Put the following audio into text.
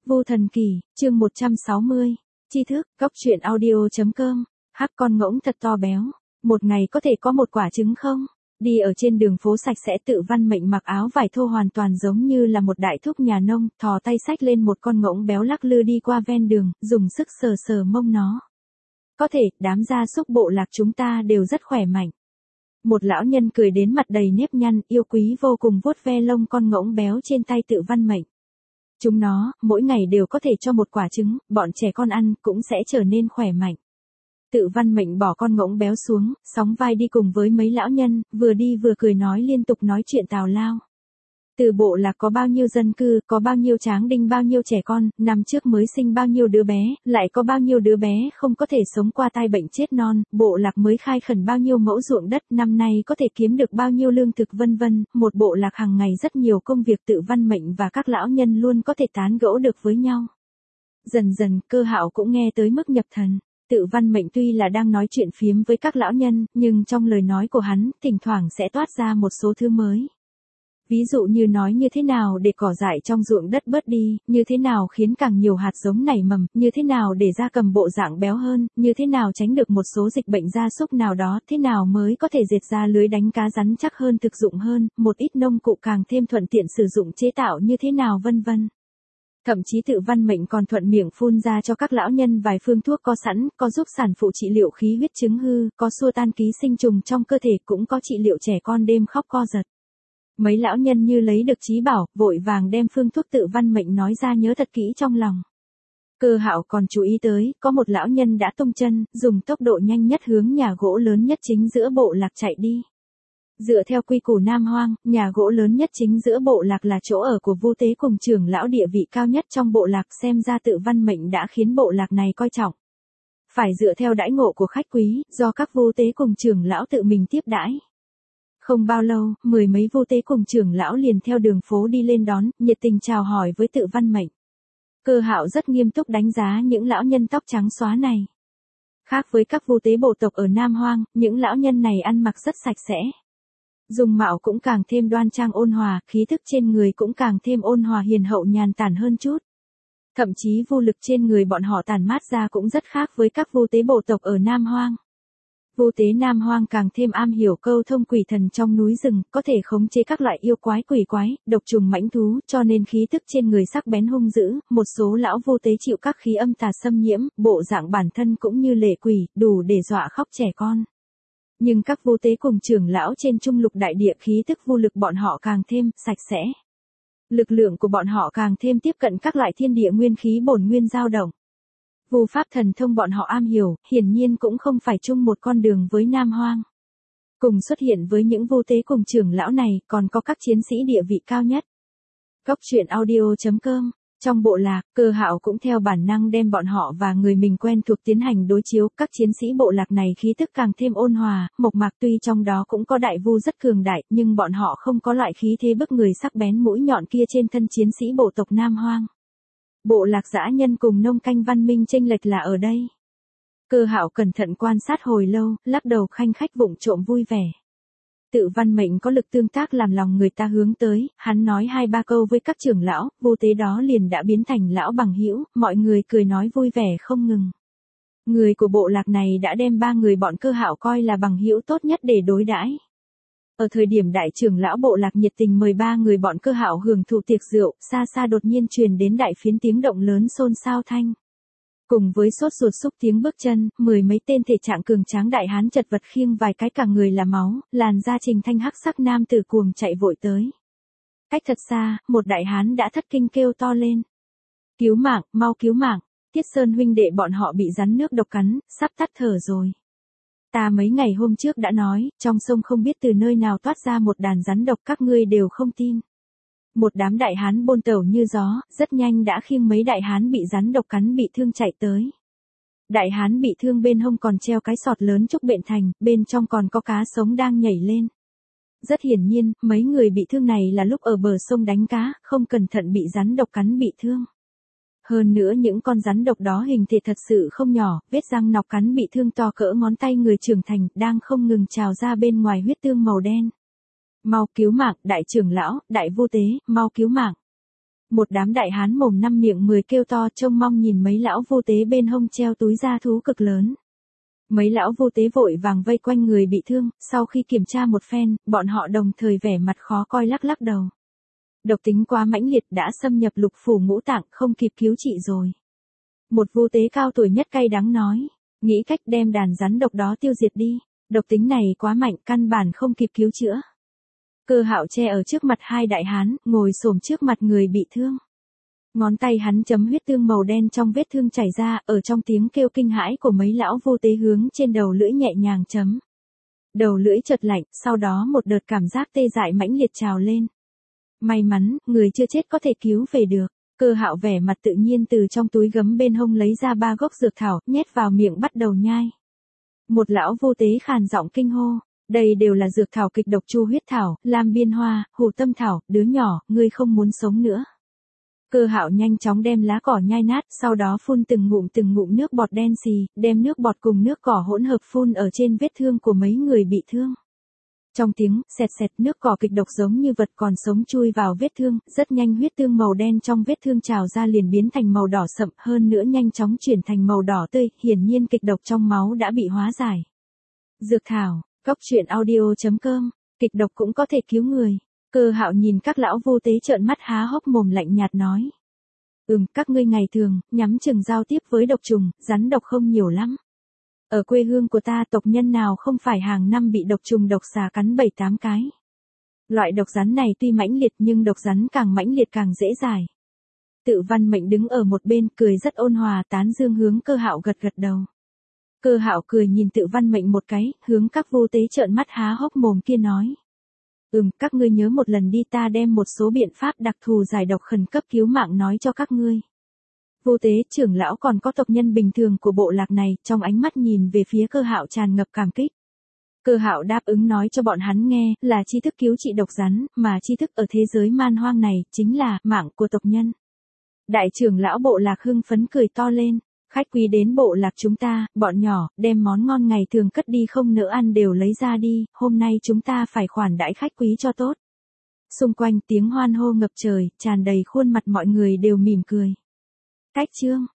Vu Thần Kỳ, chương 160. Tri thức, góc truyện audio.com. Hắc con ngỗng thật to béo. Một ngày có thể có một quả trứng không? Đi ở trên đường phố sạch sẽ, Tự Văn Mệnh mặc áo vải thô hoàn toàn giống như là một đại thúc nhà nông, thò tay xách lên một con ngỗng béo lắc lư đi qua ven đường, dùng sức sờ sờ mông nó. Có thể, đám gia súc bộ lạc chúng ta đều rất khỏe mạnh. Một lão nhân cười đến mặt đầy nếp nhăn, yêu quý vô cùng vuốt ve lông con ngỗng béo trên tay Tự Văn Mệnh. Chúng nó, mỗi ngày đều có thể cho một quả trứng, bọn trẻ con ăn, cũng sẽ trở nên khỏe mạnh. Tự Văn Mệnh bỏ con ngỗng béo xuống, sóng vai đi cùng với mấy lão nhân, vừa đi vừa cười nói liên tục nói chuyện tào lao. Từ bộ lạc có bao nhiêu dân cư, có bao nhiêu tráng đinh, bao nhiêu trẻ con, năm trước mới sinh bao nhiêu đứa bé, lại có bao nhiêu đứa bé không có thể sống qua tai bệnh chết non, bộ lạc mới khai khẩn bao nhiêu mẫu ruộng đất, năm nay có thể kiếm được bao nhiêu lương thực vân vân, một bộ lạc hàng ngày rất nhiều công việc. Tự Văn Mệnh và các lão nhân luôn có thể tán gẫu được với nhau. Dần dần, Cơ Hạo cũng nghe tới mức nhập thần. Tự Văn Mệnh tuy là đang nói chuyện phiếm với các lão nhân, nhưng trong lời nói của hắn, thỉnh thoảng sẽ toát ra một số thứ mới. Ví dụ như nói như thế nào để cỏ dại trong ruộng đất bớt đi, như thế nào khiến càng nhiều hạt giống nảy mầm, như thế nào để gia cầm bộ dạng béo hơn, như thế nào tránh được một số dịch bệnh gia súc nào đó, thế nào mới có thể dệt ra lưới đánh cá rắn chắc hơn, thực dụng hơn, một ít nông cụ càng thêm thuận tiện sử dụng chế tạo như thế nào vân vân. Thậm chí Tự Văn Mệnh còn thuận miệng phun ra cho các lão nhân vài phương thuốc có sẵn, có giúp sản phụ trị liệu khí huyết chứng hư, có xua tan ký sinh trùng trong cơ thể, cũng có trị liệu trẻ con đêm khóc co giật. Mấy lão nhân như lấy được trí bảo, vội vàng đem phương thuốc Tự Văn Mệnh nói ra nhớ thật kỹ trong lòng. Cơ Hạo còn chú ý tới, có một lão nhân đã tung chân, dùng tốc độ nhanh nhất hướng nhà gỗ lớn nhất chính giữa bộ lạc chạy đi. Dựa theo quy củ Nam Hoang, nhà gỗ lớn nhất chính giữa bộ lạc là chỗ ở của Vu Tế cùng trưởng lão địa vị cao nhất trong bộ lạc, xem ra Tự Văn Mệnh đã khiến bộ lạc này coi trọng. Phải dựa theo đãi ngộ của khách quý, do các Vu Tế cùng trưởng lão tự mình tiếp đãi. Không bao lâu, mười mấy Vu Tế cùng trưởng lão liền theo đường phố đi lên đón, nhiệt tình chào hỏi với Tự Văn Mệnh. Cơ Hạo rất nghiêm túc đánh giá những lão nhân tóc trắng xóa này. Khác với các Vu Tế bộ tộc ở Nam Hoang, những lão nhân này ăn mặc rất sạch sẽ. Dung mạo cũng càng thêm đoan trang ôn hòa, khí thức trên người cũng càng thêm ôn hòa hiền hậu nhàn tản hơn chút. Thậm chí vu lực trên người bọn họ tản mát ra cũng rất khác với các Vu Tế bộ tộc ở Nam Hoang. Vu Tế Nam Hoang càng thêm am hiểu câu thông quỷ thần trong núi rừng, có thể khống chế các loại yêu quái quỷ quái, độc trùng mãnh thú, cho nên khí tức trên người sắc bén hung dữ, một số lão Vu Tế chịu các khí âm tà xâm nhiễm, bộ dạng bản thân cũng như lệ quỷ, đủ để dọa khóc trẻ con. Nhưng các Vu Tế cùng trưởng lão trên Trung Lục đại địa khí tức vu lực bọn họ càng thêm sạch sẽ. Lực lượng của bọn họ càng thêm tiếp cận các loại thiên địa nguyên khí bổn nguyên dao động. Vu pháp thần thông bọn họ am hiểu, hiển nhiên cũng không phải chung một con đường với Nam Hoang. Cùng xuất hiện với những Vu Tế cùng trưởng lão này, còn có các chiến sĩ địa vị cao nhất. Góc truyện audio.com. Trong bộ lạc, Cơ Hạo cũng theo bản năng đem bọn họ và người mình quen thuộc tiến hành đối chiếu, các chiến sĩ bộ lạc này khí tức càng thêm ôn hòa, mộc mạc, tuy trong đó cũng có đại vu rất cường đại, nhưng bọn họ không có loại khí thế bức người sắc bén mũi nhọn kia trên thân chiến sĩ bộ tộc Nam Hoang. Bộ lạc dã nhân cùng nông canh văn minh chênh lệch là ở đây. Cơ Hạo cẩn thận quan sát hồi lâu, lắc đầu khanh khách vụng trộm vui vẻ. Tự Văn Mệnh có lực tương tác làm lòng người ta hướng tới, hắn nói 2-3 câu với các trưởng lão, Vu Tế đó liền đã biến thành lão bằng hữu, mọi người cười nói vui vẻ không ngừng. Người của bộ lạc này đã đem 3 người bọn Cơ Hạo coi là bằng hữu tốt nhất để đối đãi. Ở thời điểm đại trưởng lão bộ lạc nhiệt tình mời 3 người bọn Cơ Hạo hưởng thụ tiệc rượu, xa xa đột nhiên truyền đến đại phiến tiếng động lớn xôn xao thanh. Cùng với sốt ruột xúc tiếng bước chân, mười mấy tên thể trạng cường tráng đại hán chật vật khiêng vài cái cả người là máu, làn da trình thanh hắc sắc nam tử cuồng chạy vội tới. Cách thật xa, một đại hán đã thất kinh kêu to lên. Cứu mạng, mau cứu mạng, Tiết Sơn huynh đệ bọn họ bị rắn nước độc cắn, sắp tắt thở rồi. Ta mấy ngày hôm trước đã nói, trong sông không biết từ nơi nào toát ra một đàn rắn độc, các ngươi đều không tin. Một đám đại hán bôn tẩu như gió, rất nhanh đã khiêng mấy đại hán bị rắn độc cắn bị thương chạy tới. Đại hán bị thương bên hông còn treo cái sọt lớn trúc bệnh thành, bên trong còn có cá sống đang nhảy lên. Rất hiển nhiên, mấy người bị thương này là lúc ở bờ sông đánh cá, không cẩn thận bị rắn độc cắn bị thương. Hơn nữa những con rắn độc đó hình thể thật sự không nhỏ, vết răng nọc cắn bị thương to cỡ ngón tay người trưởng thành, đang không ngừng trào ra bên ngoài huyết tương màu đen. Mau cứu mạng, đại trưởng lão, đại Vu Tế, mau cứu mạng. Một đám đại hán mồm năm miệng 10 kêu to trông mong nhìn mấy lão vô tế bên hông treo túi da thú cực lớn. Mấy lão vô tế vội vàng vây quanh người bị thương, sau khi kiểm tra một phen, bọn họ đồng thời vẻ mặt khó coi lắc lắc đầu. Độc tính quá mãnh liệt đã xâm nhập lục phủ ngũ tạng, không kịp cứu trị rồi. Một vô tế cao tuổi nhất cay đắng nói, nghĩ cách đem đàn rắn độc đó tiêu diệt đi, độc tính này quá mạnh căn bản không kịp cứu chữa. Cơ Hạo che ở trước mặt hai đại hán, ngồi xổm trước mặt người bị thương. Ngón tay hắn chấm huyết tương màu đen trong vết thương chảy ra, ở trong tiếng kêu kinh hãi của mấy lão vô tế hướng trên đầu lưỡi nhẹ nhàng chấm. Đầu lưỡi chợt lạnh, sau đó một đợt cảm giác tê dại mãnh liệt trào lên. May mắn, người chưa chết có thể cứu về được. Cơ Hạo vẻ mặt tự nhiên từ trong túi gấm bên hông lấy ra 3 gốc dược thảo, nhét vào miệng bắt đầu nhai. Một lão vô tế khàn giọng kinh hô, đây đều là dược thảo kịch độc chu huyết thảo, lam biên hoa, hủ tâm thảo, đứa nhỏ, ngươi không muốn sống nữa. Cơ Hạo nhanh chóng đem lá cỏ nhai nát, sau đó phun từng ngụm nước bọt đen xì, đem nước bọt cùng nước cỏ hỗn hợp phun ở trên vết thương của mấy người bị thương. Trong tiếng xẹt xẹt, nước cỏ kịch độc giống như vật còn sống chui vào vết thương, rất nhanh huyết tương màu đen trong vết thương trào ra liền biến thành màu đỏ sậm, hơn nữa nhanh chóng chuyển thành màu đỏ tươi, hiển nhiên kịch độc trong máu đã bị hóa giải. Dược thảo, Goctruyện.audio.com, kịch độc cũng có thể cứu người. Cơ Hạo nhìn các lão vô tế trợn mắt há hốc mồm lạnh nhạt nói. Các ngươi ngày thường, nhắm chừng giao tiếp với độc trùng, rắn độc không nhiều lắm. Ở quê hương của ta tộc nhân nào không phải hàng năm bị độc trùng độc xà cắn 7-8 cái. Loại độc rắn này tuy mãnh liệt nhưng độc rắn càng mãnh liệt càng dễ giải. Tự Văn Mệnh đứng ở một bên cười rất ôn hòa tán dương hướng Cơ Hạo gật gật đầu. Cơ Hạo cười nhìn Tự Văn Mệnh một cái, hướng các vô tế trợn mắt há hốc mồm kia nói. Các ngươi nhớ một lần đi ta đem một số biện pháp đặc thù giải độc khẩn cấp cứu mạng nói cho các ngươi. Vô tế trưởng lão còn có tộc nhân bình thường của bộ lạc này, trong ánh mắt nhìn về phía Cơ Hạo tràn ngập cảm kích. Cơ Hạo đáp ứng nói cho bọn hắn nghe, là tri thức cứu trị độc rắn, mà tri thức ở thế giới man hoang này, chính là mạng của tộc nhân. Đại trưởng lão bộ lạc hưng phấn cười to lên, khách quý đến bộ lạc chúng ta, bọn nhỏ, đem món ngon ngày thường cất đi không nỡ ăn đều lấy ra đi, hôm nay chúng ta phải khoản đãi khách quý cho tốt. Xung quanh tiếng hoan hô ngập trời, tràn đầy khuôn mặt mọi người đều mỉm cười. Cách chương